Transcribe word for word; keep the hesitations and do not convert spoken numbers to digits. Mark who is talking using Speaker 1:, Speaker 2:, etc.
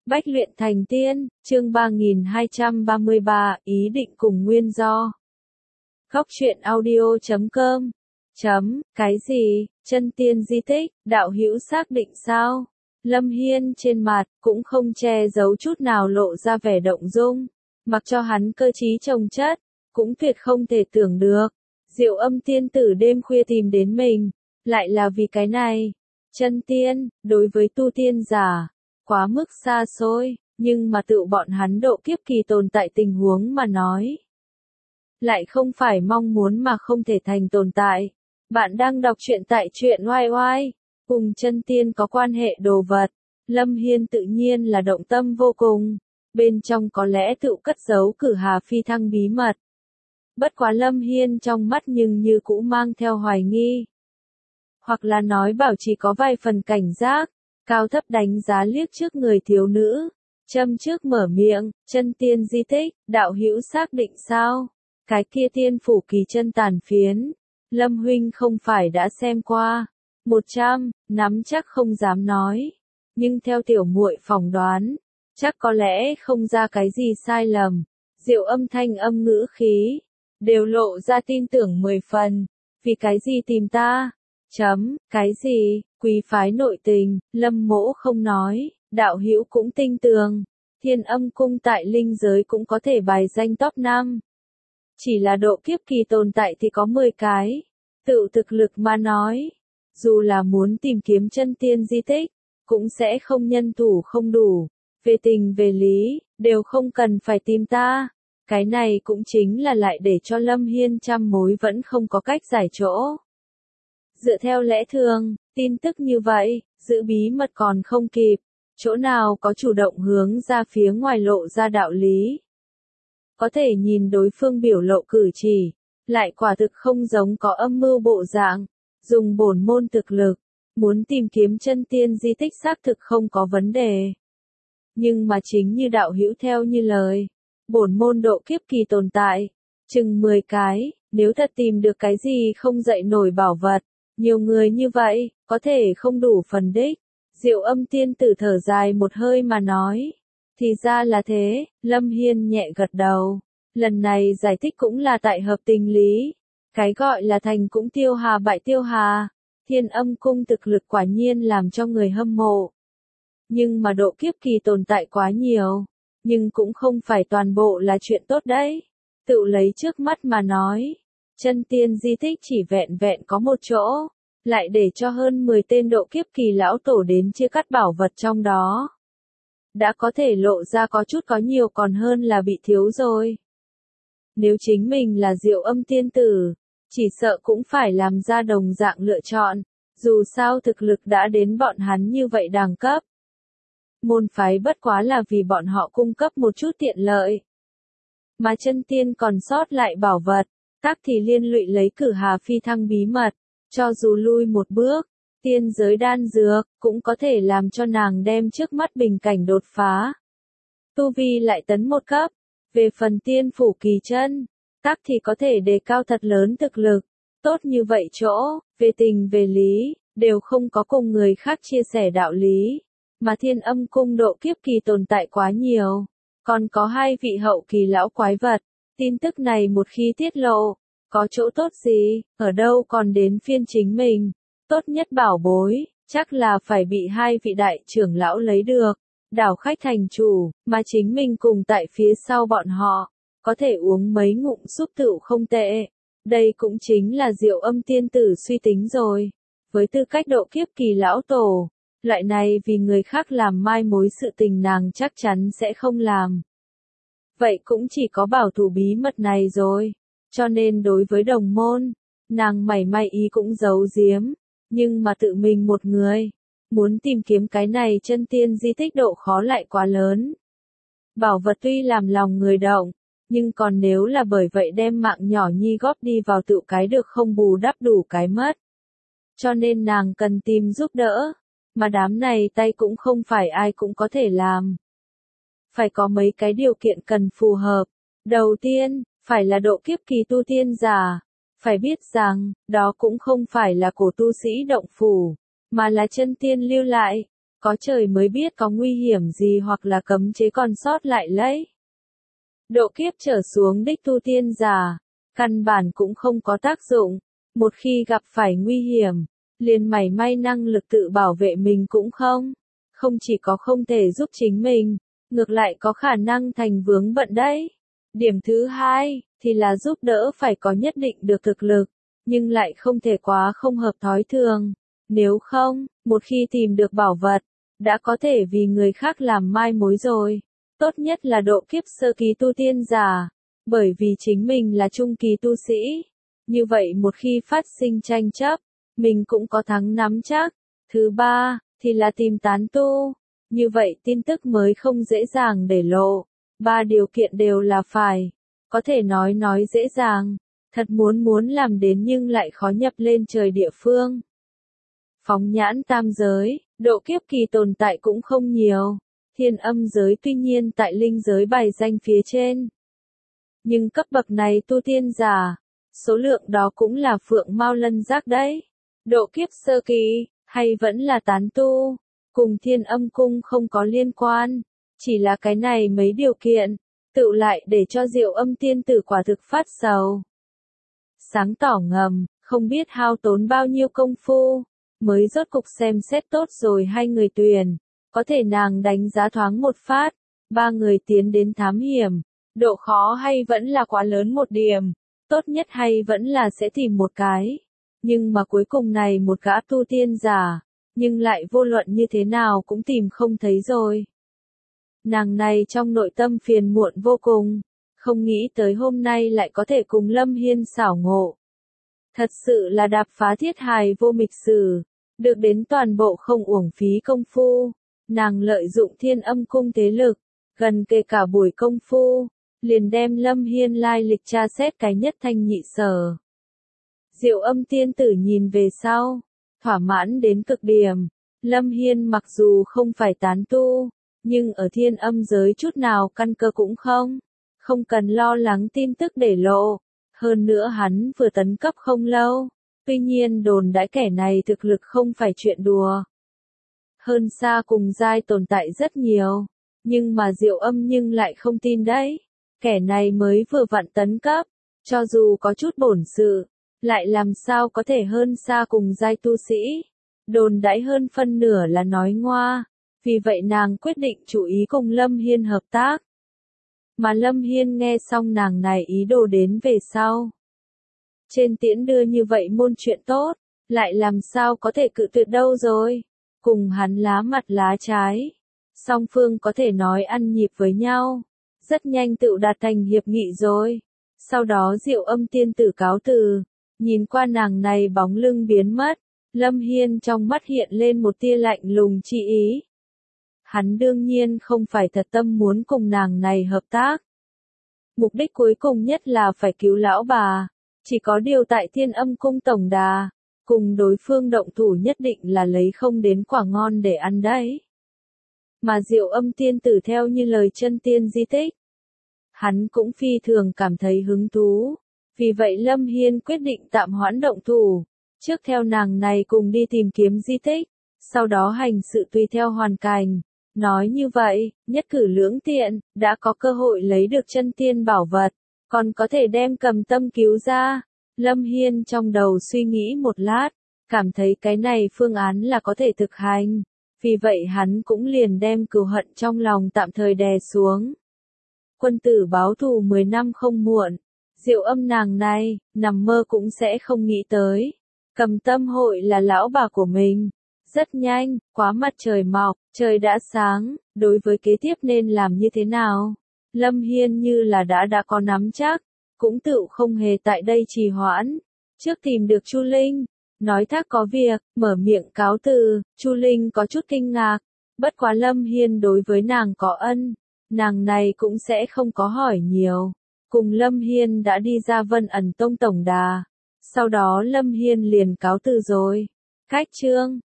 Speaker 1: Bách luyện thành tiên, chương ba nghìn hai trăm ba mươi ba, ý định cùng nguyên do. Góc truyện audio chấm com. Chấm, cái gì, chân tiên di tích, đạo hữu xác định sao? Lâm Hiên trên mặt, cũng không che giấu chút nào lộ ra vẻ động dung. Mặc cho hắn cơ trí trồng chất, cũng tuyệt không thể tưởng được. Diệu Âm tiên tử đêm khuya tìm đến mình, lại là vì cái này. Chân tiên, đối với tu tiên giả, quá mức xa xôi, nhưng mà tự bọn hắn độ kiếp kỳ tồn tại tình huống mà nói. Lại không phải mong muốn mà không thể thành tồn tại. Bạn đang đọc truyện tại truyện oai oai, cùng chân tiên có quan hệ đồ vật. Lâm Hiên tự nhiên là động tâm vô cùng, bên trong có lẽ tự cất giấu cử hà phi thăng bí mật. Bất quá Lâm Hiên trong mắt nhưng như cũ mang theo hoài nghi. Hoặc là nói bảo chỉ có vài phần cảnh giác, cao thấp đánh giá liếc trước người thiếu nữ. Châm trước mở miệng, chân tiên di tích, đạo hữu xác định sao? Cái kia tiên phủ kỳ chân tàn phiến. Lâm huynh không phải đã xem qua. Một trăm, nắm chắc không dám nói. Nhưng theo tiểu muội phỏng đoán, chắc có lẽ không ra cái gì sai lầm. Diệu Âm thanh âm ngữ khí, đều lộ ra tin tưởng mười phần. Vì cái gì tìm ta? Chấm, cái gì, quý phái nội tình, Lâm mỗ không nói, đạo hữu cũng tinh tường. Thiên Âm cung tại linh giới cũng có thể bài danh top năm. Chỉ là độ kiếp kỳ tồn tại thì có mười cái. Tự thực lực mà nói, dù là muốn tìm kiếm chân tiên di tích, cũng sẽ không nhân thủ không đủ. Về tình về lý, đều không cần phải tìm ta. Cái này cũng chính là lại để cho Lâm Hiên trăm mối vẫn không có cách giải chỗ. Dựa theo lẽ thường, tin tức như vậy, giữ bí mật còn không kịp, chỗ nào có chủ động hướng ra phía ngoài lộ ra đạo lý. Có thể nhìn đối phương biểu lộ cử chỉ, lại quả thực không giống có âm mưu bộ dạng, dùng bổn môn thực lực, muốn tìm kiếm chân tiên di tích xác thực không có vấn đề. Nhưng mà chính như đạo hữu theo như lời, bổn môn độ kiếp kỳ tồn tại, chừng mười cái, nếu thật tìm được cái gì không dậy nổi bảo vật, nhiều người như vậy, có thể không đủ phần đích. Diệu Âm tiên tử thở dài một hơi mà nói. Thì ra là thế, Lâm Hiên nhẹ gật đầu. Lần này giải thích cũng là tại hợp tình lý. Cái gọi là thành cũng tiêu hà bại tiêu hà. Thiên Âm cung thực lực quả nhiên làm cho người hâm mộ. Nhưng mà độ kiếp kỳ tồn tại quá nhiều. Nhưng cũng không phải toàn bộ là chuyện tốt đấy. Tự lấy trước mắt mà nói. Chân tiên di tích chỉ vẹn vẹn có một chỗ, lại để cho hơn mười tên độ kiếp kỳ lão tổ đến chia cắt bảo vật trong đó. Đã có thể lộ ra có chút có nhiều còn hơn là bị thiếu rồi. Nếu chính mình là Diệu Âm tiên tử, chỉ sợ cũng phải làm ra đồng dạng lựa chọn, dù sao thực lực đã đến bọn hắn như vậy đẳng cấp. Môn phái bất quá là vì bọn họ cung cấp một chút tiện lợi. Mà chân tiên còn sót lại bảo vật. Tác thì liên lụy lấy cử hà phi thăng bí mật, cho dù lui một bước, tiên giới đan dược, cũng có thể làm cho nàng đem trước mắt bình cảnh đột phá. Tu vi lại tấn một cấp, về phần tiên phủ kỳ chân, tác thì có thể đề cao thật lớn thực lực, tốt như vậy chỗ, về tình về lý, đều không có cùng người khác chia sẻ đạo lý, mà Thiên Âm cung độ kiếp kỳ tồn tại quá nhiều, còn có hai vị hậu kỳ lão quái vật. Tin tức này một khi tiết lộ, có chỗ tốt gì, ở đâu còn đến phiên chính mình. Tốt nhất bảo bối, chắc là phải bị hai vị đại trưởng lão lấy được. Đảo khách thành chủ, mà chính mình cùng tại phía sau bọn họ, có thể uống mấy ngụm súp tựu không tệ. Đây cũng chính là Diệu Âm tiên tử suy tính rồi. Với tư cách độ kiếp kỳ lão tổ, loại này vì người khác làm mai mối sự tình nàng chắc chắn sẽ không làm. Vậy cũng chỉ có bảo thủ bí mật này rồi. Cho nên đối với đồng môn, nàng mảy may ý cũng giấu giếm. Nhưng mà tự mình một người, muốn tìm kiếm cái này chân tiên di tích độ khó lại quá lớn. Bảo vật tuy làm lòng người động, nhưng còn nếu là bởi vậy đem mạng nhỏ nhi góp đi vào tự cái được không bù đắp đủ cái mất. Cho nên nàng cần tìm giúp đỡ. Mà đám này tay cũng không phải ai cũng có thể làm. Phải có mấy cái điều kiện cần phù hợp. Đầu tiên, phải là độ kiếp kỳ tu tiên giả. Phải biết rằng, đó cũng không phải là cổ tu sĩ động phủ, mà là chân tiên lưu lại. có trời mới biết có nguy hiểm gì hoặc là cấm chế còn sót lại lấy. Độ kiếp trở xuống đích tu tiên giả, căn bản cũng không có tác dụng, một khi gặp phải nguy hiểm, liền mảy may năng lực tự bảo vệ mình cũng không. Không chỉ có không thể giúp chính mình, ngược lại có khả năng thành vướng bận đấy. Điểm thứ hai, thì là giúp đỡ phải có nhất định được thực lực, nhưng lại không thể quá không hợp thói thường. Nếu không, một khi tìm được bảo vật, đã có thể vì người khác làm mai mối rồi. Tốt nhất là độ kiếp sơ kỳ tu tiên giả, bởi vì chính mình là trung kỳ tu sĩ. Như vậy một khi phát sinh tranh chấp, mình cũng có thắng nắm chắc. Thứ ba, thì là tìm tán tu. Như vậy tin tức mới không dễ dàng để lộ. Ba điều kiện đều là phải. Có thể nói nói dễ dàng, thật muốn muốn làm đến nhưng lại khó nhập lên trời địa phương. Phóng nhãn tam giới, độ kiếp kỳ tồn tại cũng không nhiều. Thiên âm giới tuy nhiên tại linh giới bài danh phía trên. Nhưng cấp bậc này tu tiên giả, số lượng đó cũng là phượng mao lân giác đấy. Độ kiếp sơ kỳ, hay vẫn là tán tu, cùng thiên âm cung không có liên quan. Chỉ là cái này mấy điều kiện, tự lại để cho Diệu Âm tiên tử quả thực phát sầu. Sáng tỏ ngầm, không biết hao tốn bao nhiêu công phu, mới rốt cục xem xét tốt rồi hai người tuyển. Có thể nàng đánh giá thoáng một phát, ba người tiến đến thám hiểm, độ khó hay vẫn là quá lớn một điểm, tốt nhất hay vẫn là sẽ tìm một cái. Nhưng mà cuối cùng này một gã tu tiên giả, nhưng lại vô luận như thế nào cũng tìm không thấy rồi. Nàng này trong nội tâm phiền muộn vô cùng, không nghĩ tới hôm nay lại có thể cùng Lâm Hiên xảo ngộ. Thật sự là đạp phá thiết hài vô mịch sử, được đến toàn bộ không uổng phí công phu. Nàng lợi dụng thiên âm cung thế lực, gần kề cả buổi công phu, liền đem Lâm Hiên lai lịch tra xét cái nhất thanh nhị sở. Diệu Âm tiên tử nhìn về sau, thỏa mãn đến cực điểm. Lâm Hiên mặc dù không phải tán tu, nhưng ở thiên âm giới chút nào căn cơ cũng không. Không cần lo lắng tin tức để lộ. Hơn nữa hắn vừa tấn cấp không lâu. Tuy nhiên đồn đãi kẻ này thực lực không phải chuyện đùa. Hơn xa cùng giai tồn tại rất nhiều. Nhưng mà Diệu Âm nhưng lại không tin đấy. Kẻ này mới vừa vặn tấn cấp. Cho dù có chút bổn sự, lại làm sao có thể hơn xa cùng giai tu sĩ. Đồn đãi hơn phân nửa là nói ngoa. Vì vậy nàng quyết định chú ý cùng Lâm Hiên hợp tác. Mà Lâm Hiên nghe xong nàng này ý đồ đến về sau. Trên tiễn đưa như vậy môn chuyện tốt, lại làm sao có thể cự tuyệt đâu rồi. Cùng hắn lá mặt lá trái. Song phương có thể nói ăn nhịp với nhau. Rất nhanh tự đạt thành hiệp nghị rồi. Sau đó Diệu Âm tiên tử cáo từ. Nhìn qua nàng này bóng lưng biến mất. Lâm Hiên trong mắt hiện lên một tia lạnh lùng chi ý. Hắn đương nhiên không phải thật tâm muốn cùng nàng này hợp tác. Mục đích cuối cùng nhất là phải cứu lão bà. Chỉ có điều tại thiên âm cung tổng đà, cùng đối phương động thủ nhất định là lấy không đến quả ngon để ăn đấy. Mà Diệu Âm tiên tử theo như lời chân tiên di tích. Hắn cũng phi thường cảm thấy hứng thú. Vì vậy Lâm Hiên quyết định tạm hoãn động thủ. Trước theo nàng này cùng đi tìm kiếm di tích. Sau đó hành sự tùy theo hoàn cảnh. Nói như vậy, nhất cử lưỡng tiện, đã có cơ hội lấy được chân tiên bảo vật, còn có thể đem Cầm Tâm cứu ra. Lâm Hiên trong đầu suy nghĩ một lát, cảm thấy cái này phương án là có thể thực hành. Vì vậy hắn cũng liền đem cừu hận trong lòng tạm thời đè xuống. Quân tử báo thù mười năm không muộn. Diệu Âm nàng này, nằm mơ cũng sẽ không nghĩ tới. Cầm Tâm hội là lão bà của mình. Rất nhanh, quá mặt trời mọc, trời đã sáng, đối với kế tiếp nên làm như thế nào? Lâm Hiên như là đã đã có nắm chắc, cũng tự không hề tại đây trì hoãn. Trước tìm được Chu Linh, nói thác có việc, mở miệng cáo từ, Chu Linh có chút kinh ngạc, bất quá Lâm Hiên đối với nàng có ân, nàng này cũng sẽ không có hỏi nhiều. Cùng Lâm Hiên đã đi ra Vân Ẩn Tông tổng đà, sau đó Lâm Hiên liền cáo từ rồi. Cách chương